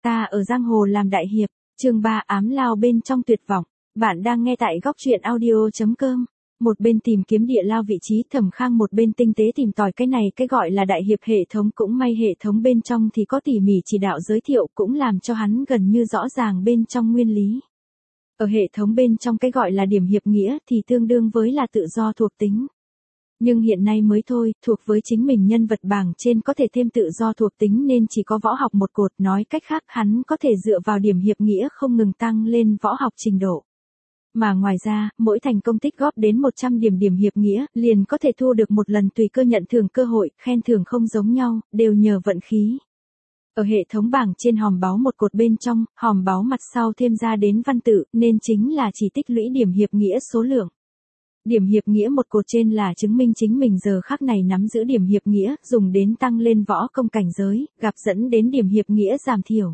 Ta ở giang hồ làm đại hiệp, chương 3 ám lao bên trong tuyệt vọng. Bạn đang nghe tại góc truyện audio.com. Một bên tìm kiếm địa lao vị trí Thẩm Khang, một bên tinh tế tìm tòi cái này cái gọi là đại hiệp hệ thống. Cũng may hệ thống bên trong thì có tỉ mỉ chỉ đạo giới thiệu, cũng làm cho hắn gần như rõ ràng bên trong nguyên lý. Ở hệ thống bên trong cái gọi là điểm hiệp nghĩa thì tương đương với là tự do thuộc tính. Nhưng hiện nay mới thôi, thuộc với chính mình nhân vật bảng trên có thể thêm tự do thuộc tính nên chỉ có võ học một cột, nói cách khác hắn có thể dựa vào điểm hiệp nghĩa không ngừng tăng lên võ học trình độ. Mà ngoài ra, mỗi thành công tích góp đến 100 điểm điểm hiệp nghĩa, liền có thể thu được một lần tùy cơ nhận thưởng cơ hội, khen thưởng không giống nhau, đều nhờ vận khí. Ở hệ thống bảng trên hòm báu một cột bên trong, hòm báu mặt sau thêm ra đến văn tự, nên chính là chỉ tích lũy điểm hiệp nghĩa số lượng. Điểm hiệp nghĩa một cột trên là chứng minh chính mình giờ khắc này nắm giữ điểm hiệp nghĩa, dùng đến tăng lên võ công cảnh giới, gặp dẫn đến điểm hiệp nghĩa giảm thiểu.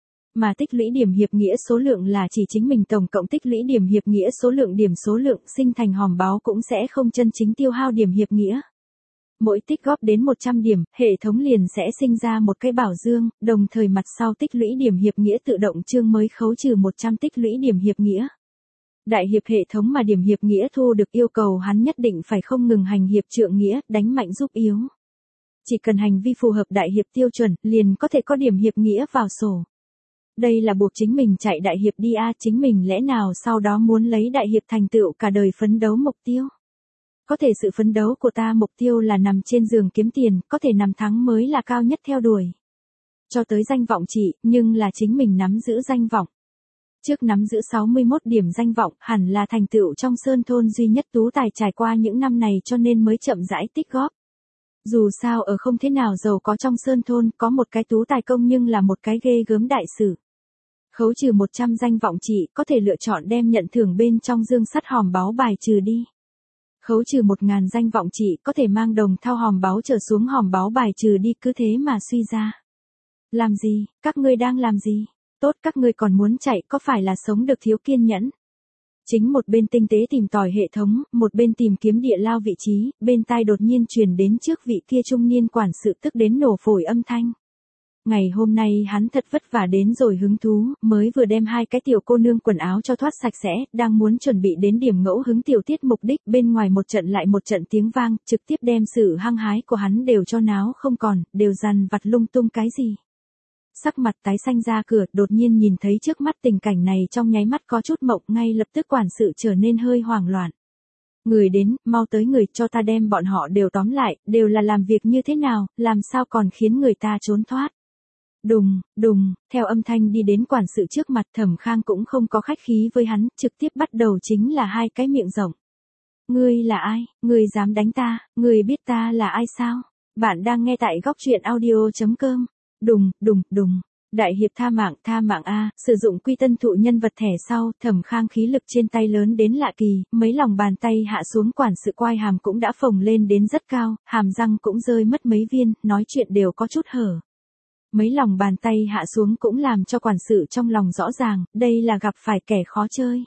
Mà tích lũy điểm hiệp nghĩa số lượng là chỉ chính mình tổng cộng tích lũy điểm hiệp nghĩa số lượng sinh thành hòm báu cũng sẽ không chân chính tiêu hao điểm hiệp nghĩa. Mỗi tích góp đến 100 điểm, hệ thống liền sẽ sinh ra một cái bảo dương, đồng thời mặt sau tích lũy điểm hiệp nghĩa tự động chương mới khấu trừ 100 tích lũy điểm hiệp nghĩa. Đại hiệp hệ thống mà điểm hiệp nghĩa thu được yêu cầu hắn nhất định phải không ngừng hành hiệp trượng nghĩa, đánh mạnh giúp yếu. Chỉ cần hành vi phù hợp đại hiệp tiêu chuẩn, liền có thể có điểm hiệp nghĩa vào sổ. Đây là buộc chính mình chạy đại hiệp đi chính mình lẽ nào sau đó muốn lấy đại hiệp thành tựu cả đời phấn đấu mục tiêu. Có thể sự phấn đấu của ta mục tiêu là nằm trên giường kiếm tiền, có thể nằm thắng mới là cao nhất theo đuổi. Cho tới danh vọng trị, nhưng là chính mình nắm giữ danh vọng. Trước nắm giữ 61 điểm danh vọng, hẳn là thành tựu trong sơn thôn duy nhất tú tài trải qua những năm này cho nên mới chậm rãi tích góp. Dù sao ở không thế nào giàu có trong sơn thôn, có một cái tú tài công nhưng là một cái ghê gớm đại sự. Khấu trừ 100 danh vọng trị, có thể lựa chọn đem nhận thưởng bên trong dương sắt hòm báu bài trừ đi. Khấu trừ 1000 danh vọng trị, có thể mang đồng thau hòm báu trở xuống hòm báu bài trừ đi, cứ thế mà suy ra. Làm gì, các ngươi đang làm gì? Tốt, các ngươi còn muốn chạy, có phải là sống được thiếu kiên nhẫn? Chính một bên tinh tế tìm tòi hệ thống, một bên tìm kiếm địa lao vị trí, bên tai đột nhiên truyền đến trước vị kia trung niên quản sự tức đến nổ phổi âm thanh. Ngày hôm nay hắn thật vất vả đến rồi hứng thú, mới vừa đem hai cái tiểu cô nương quần áo cho thoát sạch sẽ, đang muốn chuẩn bị đến điểm ngẫu hứng tiểu tiết mục đích, bên ngoài một trận lại một trận tiếng vang, trực tiếp đem sự hăng hái của hắn đều cho náo không còn, đều dằn vặt lung tung cái gì. Sắc mặt tái xanh ra cửa, đột nhiên nhìn thấy trước mắt tình cảnh này trong nháy mắt có chút mộng, ngay lập tức quản sự trở nên hơi hoảng loạn. Người đến, mau tới người, cho ta đem bọn họ đều tóm lại, đều là làm việc như thế nào, làm sao còn khiến người ta trốn thoát. Đùng, đùng, theo âm thanh đi đến quản sự trước mặt, Thẩm Khang cũng không có khách khí với hắn, trực tiếp bắt đầu chính là hai cái miệng rộng. Ngươi là ai, ngươi dám đánh ta, ngươi biết ta là ai sao? Bạn đang nghe tại góc truyện audio.com. Đùng, đùng, đùng. Đại hiệp tha mạng sử dụng quy tân thụ nhân vật thẻ sau, Thẩm Khang khí lực trên tay lớn đến lạ kỳ, mấy lòng bàn tay hạ xuống, quản sự quai hàm cũng đã phồng lên đến rất cao, hàm răng cũng rơi mất mấy viên, nói chuyện đều có chút hở. Mấy lòng bàn tay hạ xuống cũng làm cho quản sự trong lòng rõ ràng, đây là gặp phải kẻ khó chơi.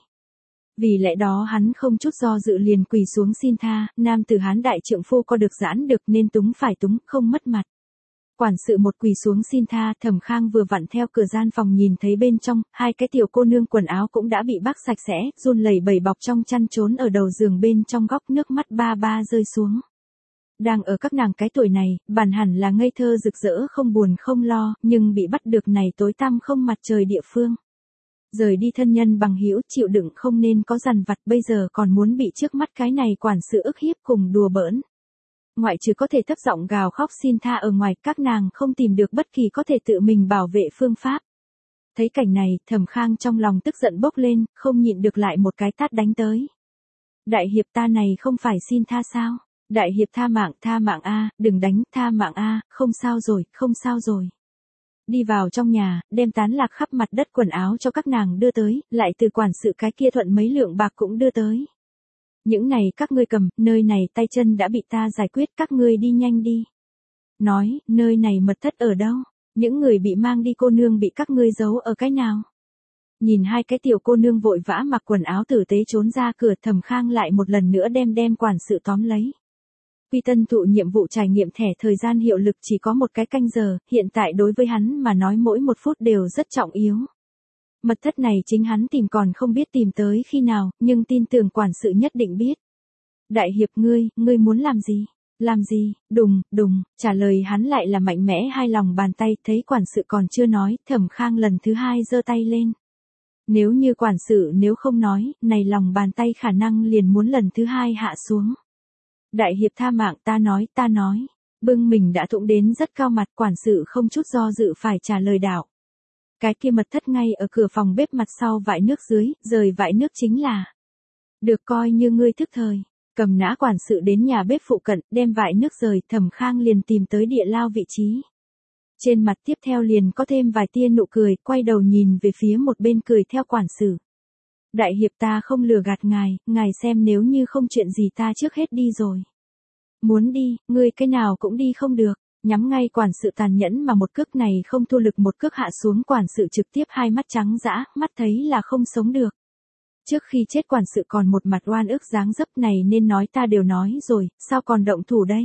Vì lẽ đó hắn không chút do dự liền quỳ xuống xin tha, nam tử Hán đại trượng phu có được giãn được nên túng phải túng, không mất mặt. Quản sự một quỳ xuống xin tha, Thẩm Khang vừa vặn theo cửa gian phòng nhìn thấy bên trong, hai cái tiểu cô nương quần áo cũng đã bị bắt sạch sẽ, run lẩy bẩy bọc trong chăn trốn ở đầu giường bên trong góc, nước mắt ba ba rơi xuống. Đang ở các nàng cái tuổi này, bản hẳn là ngây thơ rực rỡ không buồn không lo, nhưng bị bắt được này tối tăm không mặt trời địa phương. Rời đi thân nhân bằng hữu, chịu đựng không nên có dằn vặt, bây giờ còn muốn bị trước mắt cái này quản sự ức hiếp cùng đùa bỡn. Ngoại trừ có thể thấp giọng gào khóc xin tha ở ngoài, các nàng không tìm được bất kỳ có thể tự mình bảo vệ phương pháp. Thấy cảnh này, Thẩm Khang trong lòng tức giận bốc lên, không nhịn được lại một cái tát đánh tới. Đại hiệp ta này không phải xin tha sao? Đại hiệp tha mạng đừng đánh, tha mạng không sao rồi. Đi vào trong nhà, đem tán lạc khắp mặt đất quần áo cho các nàng đưa tới, lại từ quản sự cái kia thuận mấy lượng bạc cũng đưa tới. Những này các ngươi cầm, nơi này tay chân đã bị ta giải quyết, các ngươi đi nhanh đi. Nói, nơi này mật thất ở đâu? Những người bị mang đi cô nương bị các ngươi giấu ở cái nào? Nhìn hai cái tiểu cô nương vội vã mặc quần áo tử tế trốn ra cửa, Thẩm Khang lại một lần nữa đem quản sự tóm lấy. Quy Tân thụ nhiệm vụ trải nghiệm thẻ thời gian hiệu lực chỉ có một cái canh giờ, hiện tại đối với hắn mà nói mỗi một phút đều rất trọng yếu. Mật thất này chính hắn tìm còn không biết tìm tới khi nào, nhưng tin tưởng quản sự nhất định biết. Đại hiệp ngươi muốn làm gì? Làm gì? Đùng, trả lời hắn lại là mạnh mẽ hai lòng bàn tay, thấy quản sự còn chưa nói, Thẩm Khang lần thứ hai giơ tay lên. Nếu như quản sự nếu không nói, này lòng bàn tay khả năng liền muốn lần thứ hai hạ xuống. Đại hiệp tha mạng, ta nói. Bưng mình đã thụng đến rất cao mặt, quản sự không chút do dự phải trả lời đạo. Cái kia mật thất ngay ở cửa phòng bếp mặt sau vại nước dưới, rời vại nước chính là. Được coi như ngươi thức thời. Cầm nã quản sự đến nhà bếp phụ cận, đem vại nước rời, Thẩm Khang liền tìm tới địa lao vị trí. Trên mặt tiếp theo liền có thêm vài tia nụ cười, quay đầu nhìn về phía một bên cười theo quản sự. Đại hiệp ta không lừa gạt ngài xem nếu như không chuyện gì ta trước hết đi rồi. Muốn đi, ngươi cái nào cũng đi không được, nhắm ngay quản sự tàn nhẫn mà một cước này không thua lực một cước hạ xuống quản sự trực tiếp hai mắt trắng dã, mắt thấy là không sống được. Trước khi chết quản sự còn một mặt oan ức dáng dấp này nên nói ta đều nói rồi, sao còn động thủ đây?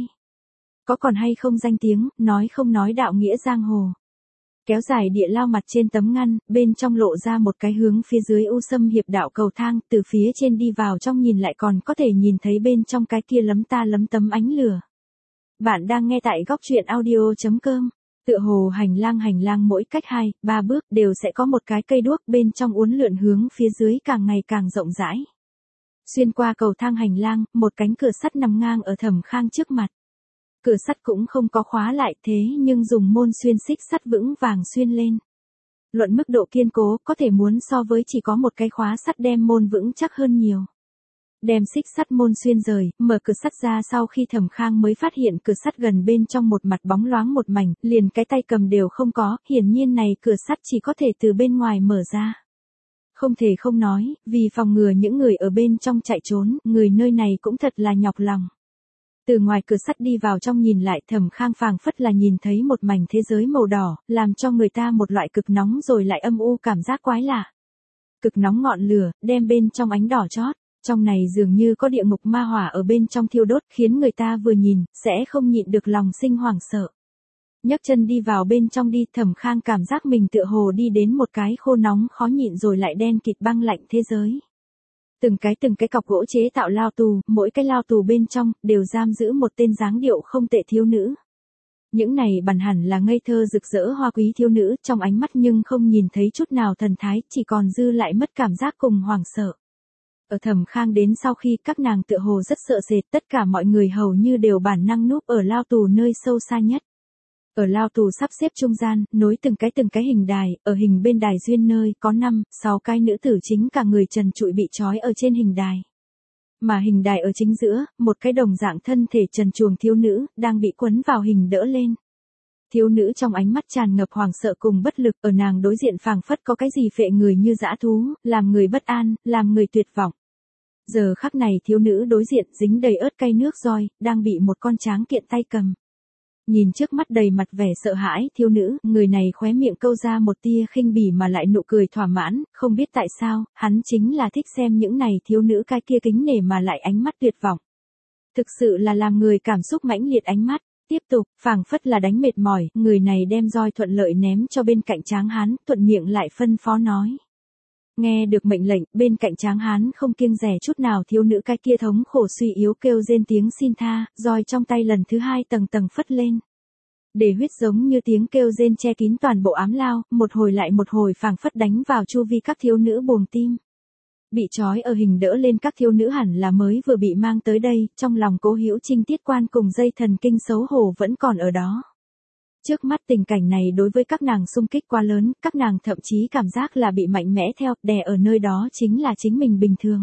Có còn hay không danh tiếng, nói không nói đạo nghĩa giang hồ. Kéo dài địa lao mặt trên tấm ngăn, bên trong lộ ra một cái hướng phía dưới u sâm hiệp đạo cầu thang, từ phía trên đi vào trong nhìn lại còn có thể nhìn thấy bên trong cái kia lấm ta lấm tấm ánh lửa. Bạn đang nghe tại góc truyện audio.com. Tựa hồ hành lang mỗi cách 2-3 bước đều sẽ có một cái cây đuốc bên trong uốn lượn hướng phía dưới càng ngày càng rộng rãi. Xuyên qua cầu thang hành lang, một cánh cửa sắt nằm ngang ở Thẩm Khang trước mặt. Cửa sắt cũng không có khóa lại thế nhưng dùng môn xuyên xích sắt vững vàng xuyên lên. Luận mức độ kiên cố có thể muốn so với chỉ có một cái khóa sắt đem môn vững chắc hơn nhiều. Đem xích sắt môn xuyên rời, mở cửa sắt ra sau khi Thẩm Khang mới phát hiện cửa sắt gần bên trong một mặt bóng loáng một mảnh, liền cái tay cầm đều không có, hiển nhiên này cửa sắt chỉ có thể từ bên ngoài mở ra. Không thể không nói, vì phòng ngừa những người ở bên trong chạy trốn, người nơi này cũng thật là nhọc lòng. Từ ngoài cửa sắt đi vào trong nhìn lại Thẩm Khang phảng phất là nhìn thấy một mảnh thế giới màu đỏ, làm cho người ta một loại cực nóng rồi lại âm u cảm giác quái lạ. Cực nóng ngọn lửa, đem bên trong ánh đỏ chót. Trong này dường như có địa ngục ma hỏa ở bên trong thiêu đốt khiến người ta vừa nhìn, sẽ không nhịn được lòng sinh hoảng sợ. Nhấc chân đi vào bên trong đi, Thẩm Khang cảm giác mình tựa hồ đi đến một cái khô nóng khó nhịn rồi lại đen kịt băng lạnh thế giới. Từng cái cọc gỗ chế tạo lao tù, mỗi cái lao tù bên trong, đều giam giữ một tên dáng điệu không tệ thiếu nữ. Những này bản hẳn là ngây thơ rực rỡ hoa quý thiếu nữ, trong ánh mắt nhưng không nhìn thấy chút nào thần thái, chỉ còn dư lại mất cảm giác cùng hoảng sợ. Ở Thẩm Khang đến sau khi các nàng tựa hồ rất sợ sệt, tất cả mọi người hầu như đều bản năng núp ở lao tù nơi sâu xa nhất. Ở lao tù sắp xếp trung gian, nối từng cái hình đài, ở hình bên đài duyên nơi có 5-6 cái nữ tử chính cả người trần trụi bị trói ở trên hình đài. Mà hình đài ở chính giữa, một cái đồng dạng thân thể trần truồng thiếu nữ, đang bị quấn vào hình đỡ lên. Thiếu nữ trong ánh mắt tràn ngập hoàng sợ cùng bất lực, ở nàng đối diện phảng phất có cái gì phệ người như dã thú, làm người bất an, làm người tuyệt vọng. Giờ khắc này thiếu nữ đối diện dính đầy ớt cay nước roi, đang bị một con tráng kiện tay cầm. Nhìn trước mắt đầy mặt vẻ sợ hãi thiếu nữ, người này khóe miệng câu ra một tia khinh bỉ mà lại nụ cười thỏa mãn, không biết tại sao, hắn chính là thích xem những này thiếu nữ cái kia kính nể mà lại ánh mắt tuyệt vọng. Thực sự là làm người cảm xúc mãnh liệt ánh mắt. Tiếp tục, phảng phất là đánh mệt mỏi, người này đem roi thuận lợi ném cho bên cạnh tráng hán, thuận miệng lại phân phó nói. Nghe được mệnh lệnh, bên cạnh tráng hán không kiêng dè chút nào thiếu nữ cái kia thống khổ suy yếu kêu rên tiếng xin tha, roi trong tay lần thứ hai tầng phất lên. Để huyết giống như tiếng kêu rên che kín toàn bộ ám lao, một hồi lại một hồi phảng phất đánh vào chu vi các thiếu nữ buồng tim. Bị trói ở hình đỡ lên các thiếu nữ hẳn là mới vừa bị mang tới đây, trong lòng Cố Hữu Trinh tiết quan cùng dây thần kinh xấu hổ vẫn còn ở đó. Trước mắt tình cảnh này đối với các nàng xung kích quá lớn, các nàng thậm chí cảm giác là bị mạnh mẽ theo, đè ở nơi đó chính là chính mình bình thường.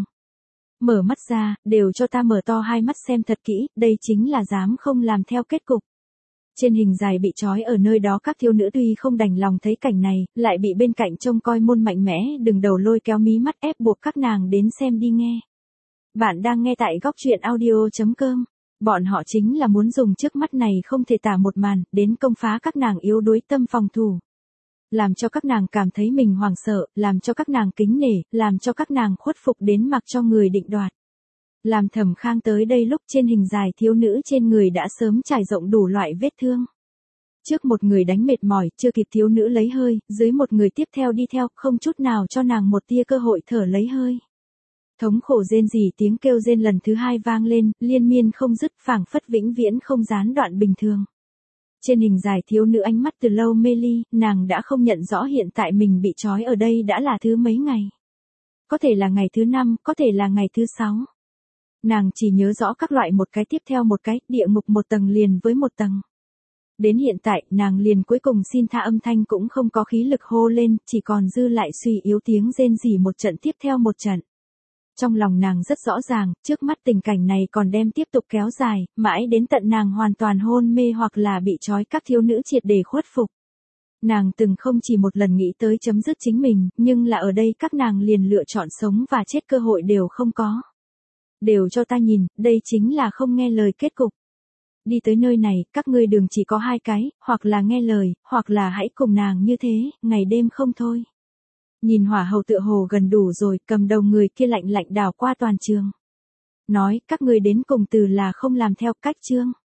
Mở mắt ra, đều cho ta mở to hai mắt xem thật kỹ, đây chính là dám không làm theo kết cục. Trên hình dài bị trói ở nơi đó các thiếu nữ tuy không đành lòng thấy cảnh này, lại bị bên cạnh trông coi môn mạnh mẽ đừng đầu lôi kéo mí mắt ép buộc các nàng đến xem đi nghe. Bạn đang nghe tại góc truyện audio.com. Bọn họ chính là muốn dùng trước mắt này không thể tả một màn, đến công phá các nàng yếu đuối tâm phòng thủ. Làm cho các nàng cảm thấy mình hoảng sợ, làm cho các nàng kính nể, làm cho các nàng khuất phục đến mặc cho người định đoạt. Làm Thẩm Khang tới đây lúc trên hình dài thiếu nữ trên người đã sớm trải rộng đủ loại vết thương. Trước một người đánh mệt mỏi, chưa kịp thiếu nữ lấy hơi, dưới một người tiếp theo đi theo, không chút nào cho nàng một tia cơ hội thở lấy hơi. Thống khổ rên rỉ, tiếng kêu rên lần thứ hai vang lên, liên miên không dứt, phảng phất vĩnh viễn không gián đoạn bình thường. Trên hình dài thiếu nữ ánh mắt từ lâu mê ly, nàng đã không nhận rõ hiện tại mình bị trói ở đây đã là thứ mấy ngày. Có thể là ngày thứ 5, có thể là ngày thứ 6. Nàng chỉ nhớ rõ các loại một cái tiếp theo một cái, địa ngục một tầng liền với một tầng. Đến hiện tại, nàng liền cuối cùng xin tha âm thanh cũng không có khí lực hô lên, chỉ còn dư lại suy yếu tiếng rên rỉ một trận tiếp theo một trận. Trong lòng nàng rất rõ ràng, trước mắt tình cảnh này còn đem tiếp tục kéo dài, mãi đến tận nàng hoàn toàn hôn mê hoặc là bị trói các thiếu nữ triệt để khuất phục. Nàng từng không chỉ một lần nghĩ tới chấm dứt chính mình, nhưng là ở đây các nàng liền lựa chọn sống và chết cơ hội đều không có. Đều cho ta nhìn, đây chính là không nghe lời kết cục. Đi tới nơi này, các ngươi đường chỉ có 2 cái, hoặc là nghe lời, hoặc là hãy cùng nàng như thế, ngày đêm không thôi. Nhìn hỏa hầu tựa hồ gần đủ rồi, cầm đầu người kia lạnh lạnh đảo qua toàn trường. Nói, các ngươi đến cùng từ là không làm theo cách chương.